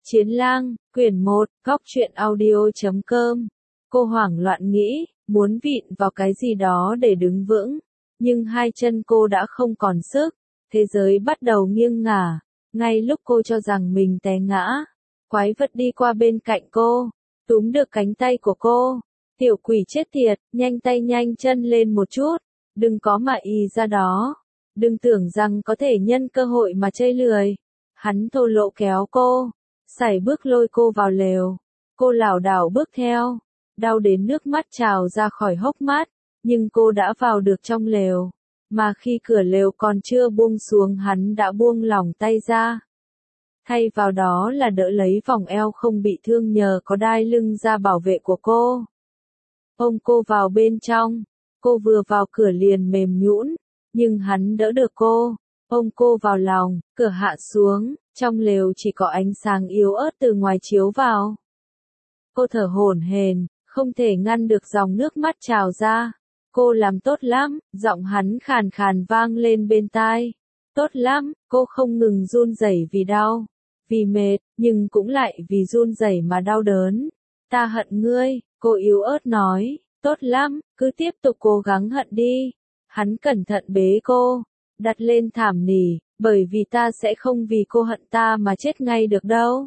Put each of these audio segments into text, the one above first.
Chiến lang, quyển 1, góc truyện audio.com. Cô hoảng loạn nghĩ, muốn vịn vào cái gì đó để đứng vững, nhưng hai chân cô đã không còn sức, thế giới bắt đầu nghiêng ngả, ngay lúc cô cho rằng mình té ngã, quái vật đi qua bên cạnh cô, túm được cánh tay của cô. Tiểu quỷ chết tiệt, nhanh tay nhanh chân lên một chút, đừng có mà ì ra đó, đừng tưởng rằng có thể nhân cơ hội mà chơi lười. Hắn thô lỗ kéo cô, sải bước lôi cô vào lều, cô lảo đảo bước theo, đau đến nước mắt trào ra khỏi hốc mắt, nhưng cô đã vào được trong lều, mà khi cửa lều còn chưa buông xuống hắn đã buông lỏng tay ra. Thay vào đó là đỡ lấy vòng eo không bị thương nhờ có đai lưng ra bảo vệ của cô. Ôm cô vào bên trong, cô vừa vào cửa liền mềm nhũn, nhưng hắn đỡ được cô, ôm cô vào lòng, cửa hạ xuống, trong lều chỉ có ánh sáng yếu ớt từ ngoài chiếu vào. Cô thở hổn hển, không thể ngăn được dòng nước mắt trào ra. Cô làm tốt lắm, giọng hắn khàn khàn vang lên bên tai. Tốt lắm, cô không ngừng run rẩy vì đau, vì mệt, nhưng cũng lại vì run rẩy mà đau đớn. Ta hận ngươi, cô yếu ớt nói, tốt lắm, cứ tiếp tục cố gắng hận đi. Hắn cẩn thận bế cô, đặt lên thảm nỉ, bởi vì ta sẽ không vì cô hận ta mà chết ngay được đâu.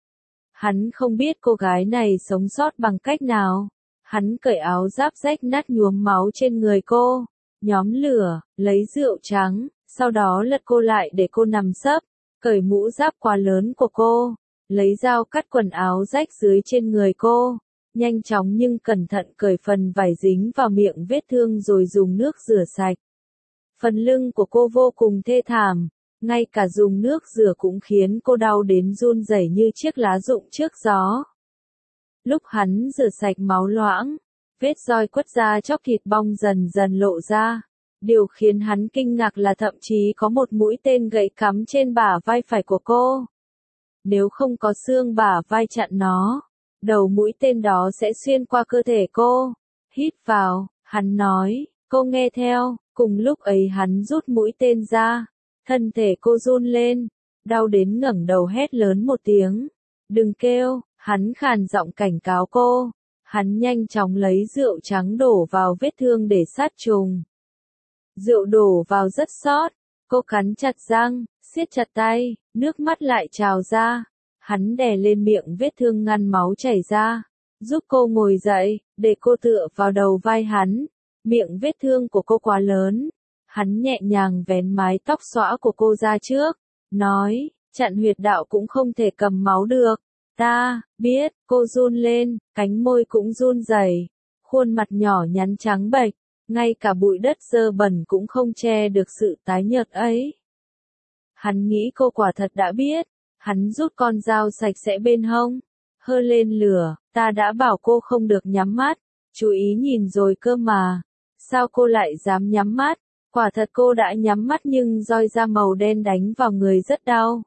Hắn không biết cô gái này sống sót bằng cách nào. Hắn cởi áo giáp rách nát nhuốm máu trên người cô, nhóm lửa, lấy rượu trắng, sau đó lật cô lại để cô nằm sấp, cởi mũ giáp quá lớn của cô, lấy dao cắt quần áo rách dưới trên người cô, nhanh chóng nhưng cẩn thận cởi phần vải dính vào miệng vết thương rồi dùng nước rửa sạch. Phần lưng của cô vô cùng thê thảm, ngay cả dùng nước rửa cũng khiến cô đau đến run rẩy như chiếc lá rụng trước gió. Lúc hắn rửa sạch máu loãng, vết roi quất ra chóc thịt bong dần dần lộ ra. Điều khiến hắn kinh ngạc là thậm chí có một mũi tên gậy cắm trên bả vai phải của cô. Nếu không có xương bả vai chặn nó, đầu mũi tên đó sẽ xuyên qua cơ thể cô. Hít vào, hắn nói, cô nghe theo, cùng lúc ấy hắn rút mũi tên ra. Thân thể cô run lên, đau đến ngẩng đầu hét lớn một tiếng. Đừng kêu, hắn khàn giọng cảnh cáo cô. Hắn nhanh chóng lấy rượu trắng đổ vào vết thương để sát trùng. Rượu đổ vào rất sót, cô cắn chặt răng, siết chặt tay, nước mắt lại trào ra. Hắn đè lên miệng vết thương ngăn máu chảy ra, giúp cô ngồi dậy, để cô tựa vào đầu vai hắn. Miệng vết thương của cô quá lớn. Hắn nhẹ nhàng vén mái tóc xõa của cô ra trước, nói, chặn huyệt đạo cũng không thể cầm máu được. Ta, biết, cô run lên, cánh môi cũng run rẩy, khuôn mặt nhỏ nhắn trắng bệch, ngay cả bụi đất dơ bẩn cũng không che được sự tái nhợt ấy. Hắn nghĩ cô quả thật đã biết, hắn rút con dao sạch sẽ bên hông, hơ lên lửa, ta đã bảo cô không được nhắm mắt, chú ý nhìn rồi cơ mà, sao cô lại dám nhắm mắt? Quả thật cô đã nhắm mắt nhưng roi da màu đen đánh vào người rất đau.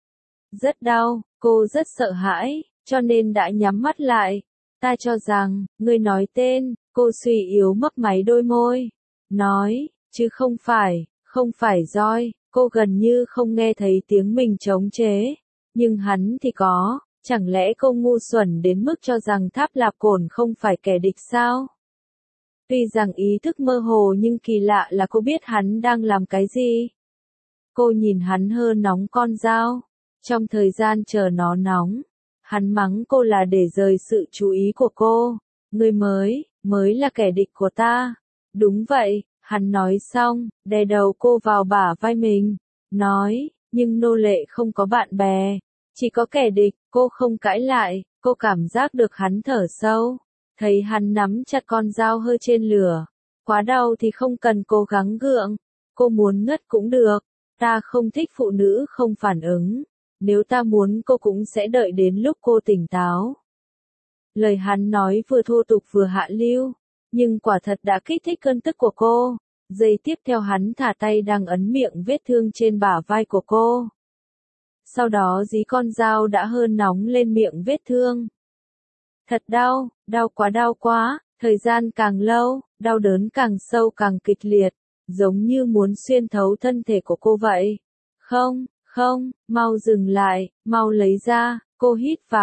Rất đau, cô rất sợ hãi, cho nên đã nhắm mắt lại. Ta cho rằng, ngươi nói tên, cô suy yếu mấp máy đôi môi. Nói, chứ không phải roi, cô gần như không nghe thấy tiếng mình chống chế. Nhưng hắn thì có, chẳng lẽ cô ngu xuẩn đến mức cho rằng Tháp Lạp Cổn không phải kẻ địch sao? Tuy rằng ý thức mơ hồ nhưng kỳ lạ là cô biết hắn đang làm cái gì. Cô nhìn hắn hơ nóng con dao. Trong thời gian chờ nó nóng, hắn mắng cô là để rời sự chú ý của cô. Ngươi mới là kẻ địch của ta. Đúng vậy, hắn nói xong, đè đầu cô vào bả vai mình. Nói, nhưng nô lệ không có bạn bè, chỉ có kẻ địch. Cô không cãi lại, cô cảm giác được hắn thở sâu. Thấy hắn nắm chặt con dao hơi trên lửa. Quá đau thì không cần cố gắng gượng. Cô muốn ngất cũng được. Ta không thích phụ nữ không phản ứng. Nếu ta muốn cô cũng sẽ đợi đến lúc cô tỉnh táo. Lời hắn nói vừa thô tục vừa hạ lưu. Nhưng quả thật đã kích thích cơn tức của cô. Giây tiếp theo hắn thả tay đang ấn miệng vết thương trên bả vai của cô. Sau đó dí con dao đã hơn nóng lên miệng vết thương. Thật đau, đau quá, thời gian càng lâu, đau đớn càng sâu càng kịch liệt, giống như muốn xuyên thấu thân thể của cô vậy. Không, mau dừng lại, mau lấy ra, Cô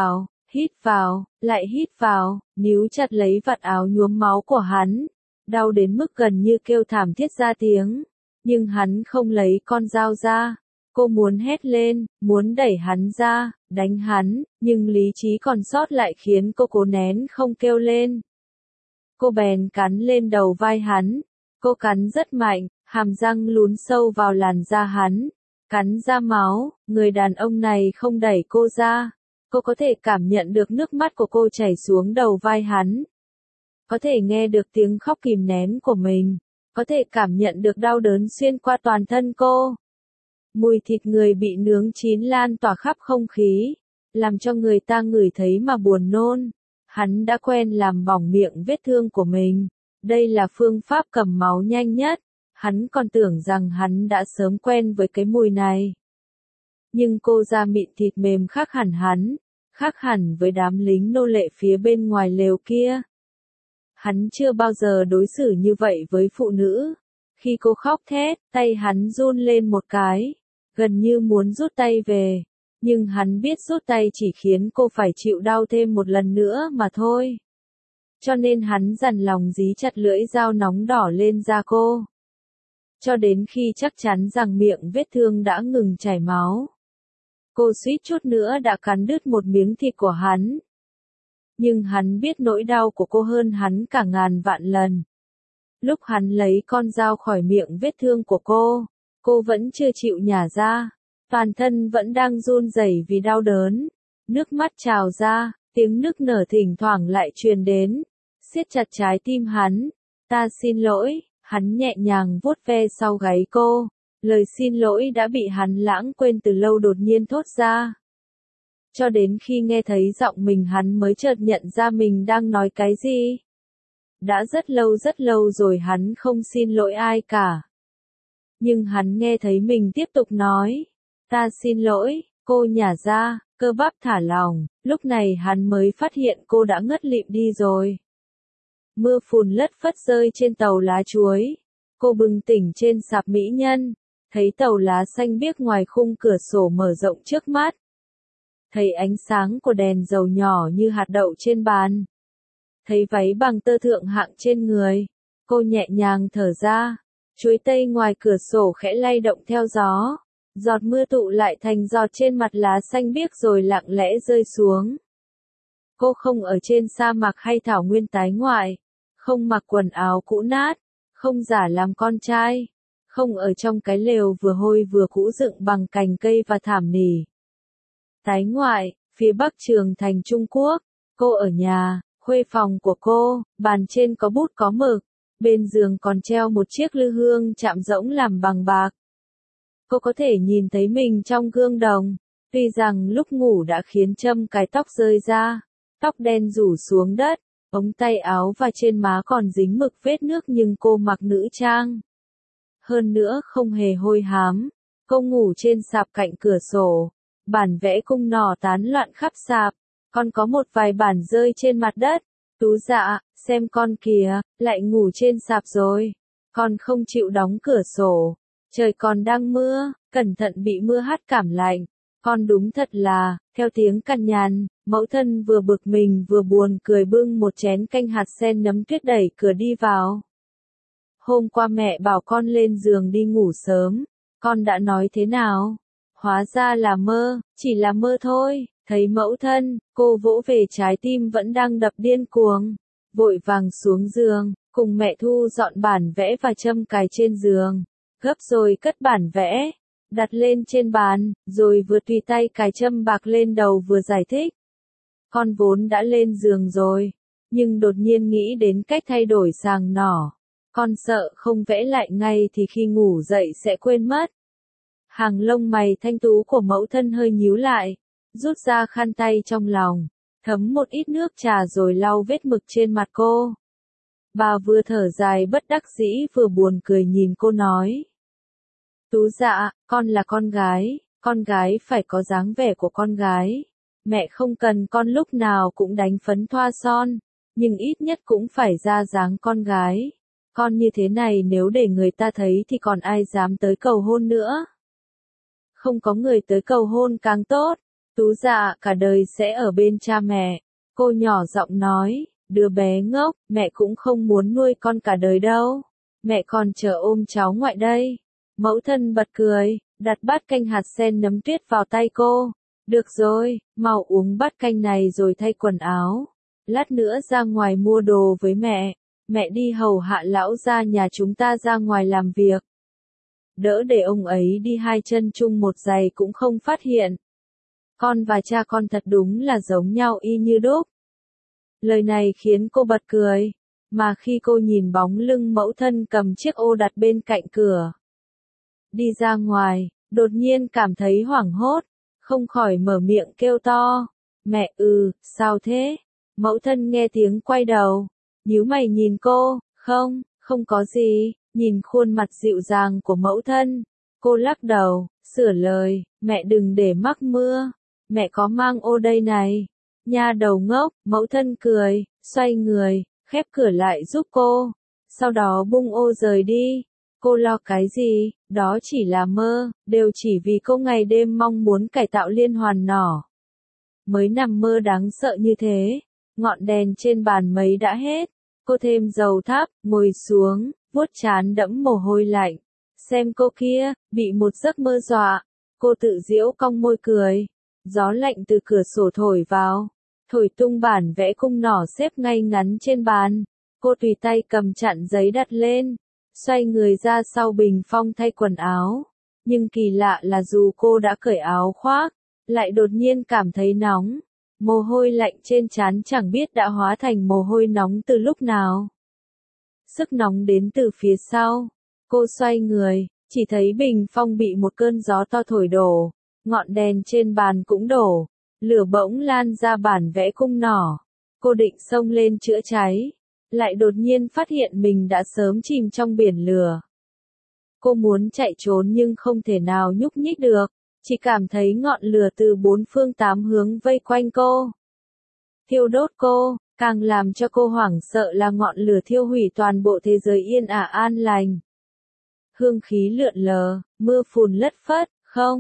hít vào, lại hít vào, níu chặt lấy vạt áo nhuốm máu của hắn, đau đến mức gần như kêu thảm thiết ra tiếng, nhưng hắn không lấy con dao ra. Cô muốn hét lên, muốn đẩy hắn ra, đánh hắn, nhưng lý trí còn sót lại khiến cô cố nén không kêu lên. Cô bèn cắn lên đầu vai hắn, cô cắn rất mạnh, hàm răng lún sâu vào làn da hắn, cắn ra máu, người đàn ông này không đẩy cô ra. Cô có thể cảm nhận được nước mắt của cô chảy xuống đầu vai hắn. Có thể nghe được tiếng khóc kìm nén của mình, có thể cảm nhận được đau đớn xuyên qua toàn thân cô. Mùi thịt người bị nướng chín lan tỏa khắp không khí, làm cho người ta ngửi thấy mà buồn nôn. Hắn đã quen làm bỏng miệng vết thương của mình. Đây là phương pháp cầm máu nhanh nhất. Hắn còn tưởng rằng hắn đã sớm quen với cái mùi này. Nhưng cô da mịn thịt mềm khác hẳn hắn, khác hẳn với đám lính nô lệ phía bên ngoài lều kia. Hắn chưa bao giờ đối xử như vậy với phụ nữ. Khi cô khóc thét, tay hắn run lên một cái, gần như muốn rút tay về. Nhưng hắn biết rút tay chỉ khiến cô phải chịu đau thêm một lần nữa mà thôi. Cho nên hắn dằn lòng dí chặt lưỡi dao nóng đỏ lên da cô. Cho đến khi chắc chắn rằng miệng vết thương đã ngừng chảy máu. Cô suýt chút nữa đã cắn đứt một miếng thịt của hắn. Nhưng hắn biết nỗi đau của cô hơn hắn cả ngàn vạn lần. Lúc hắn lấy con dao khỏi miệng vết thương của cô vẫn chưa chịu nhả ra. Toàn thân vẫn đang run rẩy vì đau đớn. Nước mắt trào ra, tiếng nức nở thỉnh thoảng lại truyền đến. Siết chặt trái tim hắn. Ta xin lỗi, hắn nhẹ nhàng vuốt ve sau gáy cô. Lời xin lỗi đã bị hắn lãng quên từ lâu đột nhiên thốt ra. Cho đến khi nghe thấy giọng mình hắn mới chợt nhận ra mình đang nói cái gì. Đã rất lâu rồi hắn không xin lỗi ai cả. Nhưng hắn nghe thấy mình tiếp tục nói. Ta xin lỗi, cô nhả ra, cơ bắp thả lỏng, lúc này hắn mới phát hiện cô đã ngất lịm đi rồi. Mưa phùn lất phất rơi trên tàu lá chuối. Cô bừng tỉnh trên sạp mỹ nhân. Thấy tàu lá xanh biếc ngoài khung cửa sổ mở rộng trước mắt. Thấy ánh sáng của đèn dầu nhỏ như hạt đậu trên bàn. Thấy váy bằng tơ thượng hạng trên người. Cô nhẹ nhàng thở ra. Chuối tây ngoài cửa sổ khẽ lay động theo gió. Giọt mưa tụ lại thành giọt trên mặt lá xanh biếc rồi lặng lẽ rơi xuống. Cô không ở trên sa mạc hay thảo nguyên tái ngoại. Không mặc quần áo cũ nát. Không giả làm con trai. Không ở trong cái lều vừa hôi vừa cũ dựng bằng cành cây và thảm nỉ. Tái ngoại, phía bắc Trường Thành Trung Quốc. Cô ở nhà, khuê phòng của cô, bàn trên có bút có mực. Bên giường còn treo một chiếc lư hương chạm rỗng làm bằng bạc. Cô có thể nhìn thấy mình trong gương đồng. Tuy rằng lúc ngủ đã khiến châm cái tóc rơi ra. Tóc đen rủ xuống đất. Ống tay áo và trên má còn dính mực vết nước nhưng cô mặc nữ trang. Hơn nữa không hề hôi hám. Cô ngủ trên sạp cạnh cửa sổ. Bản vẽ cung nỏ tán loạn khắp sạp. Còn có một vài bản rơi trên mặt đất. Tú Dạ, xem con kìa, lại ngủ trên sạp rồi. Con không chịu đóng cửa sổ. Trời còn đang mưa, cẩn thận bị mưa hắt cảm lạnh. Con đúng thật là, theo tiếng cằn nhằn, mẫu thân vừa bực mình vừa buồn cười bưng một chén canh hạt sen nấm tuyết đẩy cửa đi vào. Hôm qua mẹ bảo con lên giường đi ngủ sớm, con đã nói thế nào? Hóa ra là mơ, chỉ là mơ thôi. Thấy mẫu thân, cô vỗ về trái tim vẫn đang đập điên cuồng. Vội vàng xuống giường, cùng mẹ thu dọn bản vẽ và châm cài trên giường. Gấp rồi cất bản vẽ, đặt lên trên bàn, rồi vừa tùy tay cài châm bạc lên đầu vừa giải thích. Con vốn đã lên giường rồi, nhưng đột nhiên nghĩ đến cách thay đổi sàng nỏ. Con sợ không vẽ lại ngay thì khi ngủ dậy sẽ quên mất. Hàng lông mày thanh tú của mẫu thân hơi nhíu lại, rút ra khăn tay trong lòng, thấm một ít nước trà rồi lau vết mực trên mặt cô. Bà vừa thở dài bất đắc dĩ vừa buồn cười nhìn cô nói. Tú Dạ, con là con gái phải có dáng vẻ của con gái. Mẹ không cần con lúc nào cũng đánh phấn thoa son, nhưng ít nhất cũng phải ra dáng con gái. Con như thế này nếu để người ta thấy thì còn ai dám tới cầu hôn nữa. Không có người tới cầu hôn càng tốt. Tú dạ cả đời sẽ ở bên cha mẹ. Cô nhỏ giọng nói, đứa bé ngốc, mẹ cũng không muốn nuôi con cả đời đâu. Mẹ còn chờ ôm cháu ngoại đây. Mẫu thân bật cười, đặt bát canh hạt sen nấm tuyết vào tay cô. Được rồi, mau uống bát canh này rồi thay quần áo. Lát nữa ra ngoài mua đồ với mẹ. Mẹ đi hầu hạ lão gia nhà chúng ta ra ngoài làm việc. Đỡ để ông ấy đi hai chân chung một giày cũng không phát hiện. Con và cha con thật đúng là giống nhau y như đúc. Lời này khiến cô bật cười, mà khi cô nhìn bóng lưng mẫu thân cầm chiếc ô đặt bên cạnh cửa, đi ra ngoài, đột nhiên cảm thấy hoảng hốt, không khỏi mở miệng kêu to. Mẹ sao thế? Mẫu thân nghe tiếng quay đầu, nhíu mày nhìn cô, không có gì, nhìn khuôn mặt dịu dàng của mẫu thân. Cô lắc đầu, sửa lời, mẹ đừng để mắc mưa, mẹ có mang ô đây này. Nha đầu ngốc, mẫu thân cười, xoay người, khép cửa lại giúp cô, sau đó bung ô rời đi. Cô lo cái gì, đó chỉ là mơ, đều chỉ vì cô ngày đêm mong muốn cải tạo liên hoàn nỏ. Mới nằm mơ đáng sợ như thế, ngọn đèn trên bàn mấy đã hết, cô thêm dầu thắp, ngồi xuống, vuốt trán đẫm mồ hôi lạnh. Xem cô kia, bị một giấc mơ dọa, cô tự giễu cong môi cười. Gió lạnh từ cửa sổ thổi vào, thổi tung bản vẽ cung nỏ xếp ngay ngắn trên bàn. Cô tùy tay cầm chặn giấy đặt lên, xoay người ra sau bình phong thay quần áo. Nhưng kỳ lạ là dù cô đã cởi áo khoác, lại đột nhiên cảm thấy nóng. Mồ hôi lạnh trên trán chẳng biết đã hóa thành mồ hôi nóng từ lúc nào. Sức nóng đến từ phía sau. Cô xoay người, chỉ thấy bình phong bị một cơn gió to thổi đổ. Ngọn đèn trên bàn cũng đổ, lửa bỗng lan ra bản vẽ cung nỏ. Cô định xông lên chữa cháy, lại đột nhiên phát hiện mình đã sớm chìm trong biển lửa. Cô muốn chạy trốn nhưng không thể nào nhúc nhích được, chỉ cảm thấy ngọn lửa từ bốn phương tám hướng vây quanh cô, thiêu đốt cô. Càng làm cho cô hoảng sợ là ngọn lửa thiêu hủy toàn bộ thế giới yên ả an lành. Hương khí lượn lờ, mưa phùn lất phất,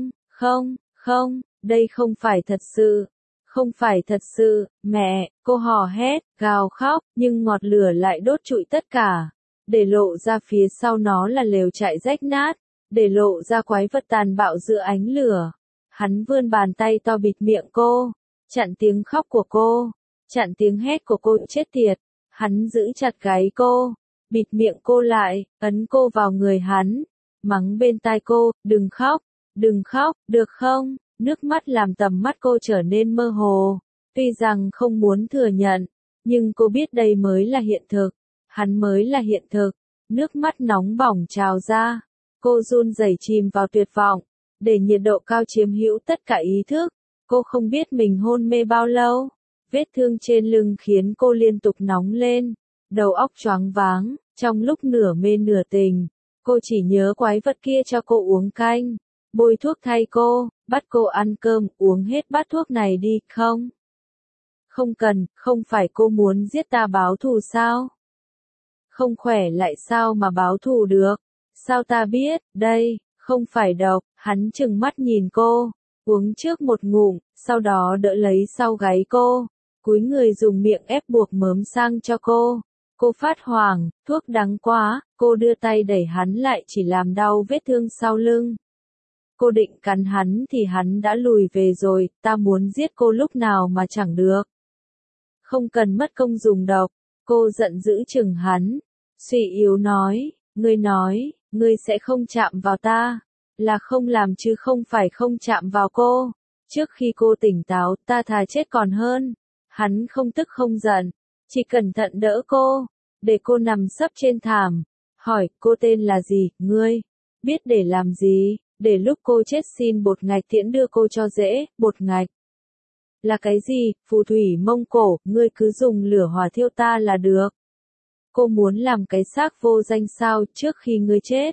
không, đây không phải thật sự. Không phải thật sự, mẹ, cô hò hét, gào khóc, nhưng ngọn lửa lại đốt trụi tất cả. Để lộ ra phía sau nó là lều trại rách nát, để lộ ra quái vật tàn bạo giữa ánh lửa. Hắn vươn bàn tay to bịt miệng cô, chặn tiếng khóc của cô, chặn tiếng hét của cô chết tiệt. Hắn giữ chặt gáy cô, bịt miệng cô lại, ấn cô vào người hắn, mắng bên tai cô, đừng khóc, được không? Nước mắt làm tầm mắt cô trở nên mơ hồ. Tuy rằng không muốn thừa nhận, nhưng cô biết đây mới là hiện thực. Hắn mới là hiện thực. Nước mắt nóng bỏng trào ra. Cô run rẩy chìm vào tuyệt vọng. Để nhiệt độ cao chiếm hữu tất cả ý thức. Cô không biết mình hôn mê bao lâu. Vết thương trên lưng khiến cô liên tục nóng lên. Đầu óc choáng váng. Trong lúc nửa mê nửa tình, cô chỉ nhớ quái vật kia cho cô uống canh, bôi thuốc thay cô, bắt cô ăn cơm, uống hết bát thuốc này đi, không? Không cần, không phải cô muốn giết ta báo thù sao? Không khỏe lại sao mà báo thù được? Sao ta biết, đây, không phải độc. Hắn trừng mắt nhìn cô, uống trước một ngụm, sau đó đỡ lấy sau gáy cô, cúi người dùng miệng ép buộc mớm sang cho cô. Cô phát hoảng, thuốc đắng quá, cô đưa tay đẩy hắn lại chỉ làm đau vết thương sau lưng. Cô định cắn hắn thì hắn đã lùi về rồi, ta muốn giết cô lúc nào mà chẳng được. Không cần mất công dùng độc, cô giận dữ chừng hắn, suy yếu nói, ngươi sẽ không chạm vào ta, là không làm chứ không phải không chạm vào cô. Trước khi cô tỉnh táo, ta thà chết còn hơn. Hắn không tức không giận, chỉ cẩn thận đỡ cô, để cô nằm sấp trên thảm, hỏi, cô tên là gì, ngươi, biết để làm gì, để lúc cô chết xin bột ngạch tiễn đưa cô cho dễ, bột ngạch. Là cái gì, phù thủy Mông Cổ, ngươi cứ dùng lửa hỏa thiêu ta là được. Cô muốn làm cái xác vô danh sao, trước khi ngươi chết.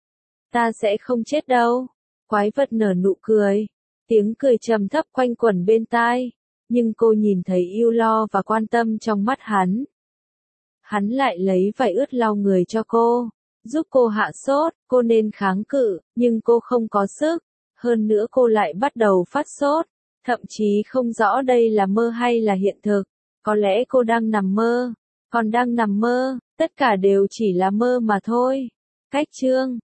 Ta sẽ không chết đâu. Quái vật nở nụ cười, tiếng cười trầm thấp quanh quẩn bên tai. Nhưng cô nhìn thấy yêu lo và quan tâm trong mắt hắn. Hắn lại lấy vải ướt lau người cho cô, giúp cô hạ sốt. Cô nên kháng cự, nhưng cô không có sức. Hơn nữa cô lại bắt đầu phát sốt. Thậm chí không rõ đây là mơ hay là hiện thực. Có lẽ cô đang nằm mơ. Còn đang nằm mơ, tất cả đều chỉ là mơ mà thôi. Cách chương